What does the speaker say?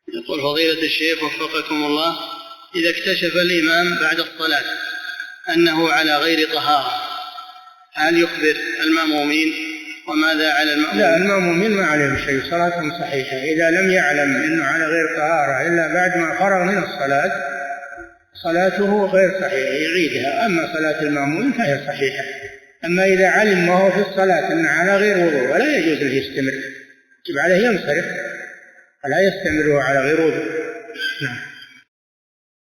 يقول فضيلة الشيخ وفقكم الله، إذا اكتشف الإمام بعد الصلاة أنه على غير طهارة هل يخبر المأمومين وماذا على المأمومين؟ لا، المأمومين ما عليهم شيء، صلاتهم صحيحة. إذا لم يعلم أنه على غير طهارة إلا بعد ما فرغ من الصلاة صلاته غير صحيحة يعيدها. أما صلاة المأمومين فهي صحيحة. أما إذا علم وهو في الصلاة أنه على غير وضوء ولا يجوز له يستمر، يجب عليه ينصرف، فلا يستمر على غير وضوء. نعم.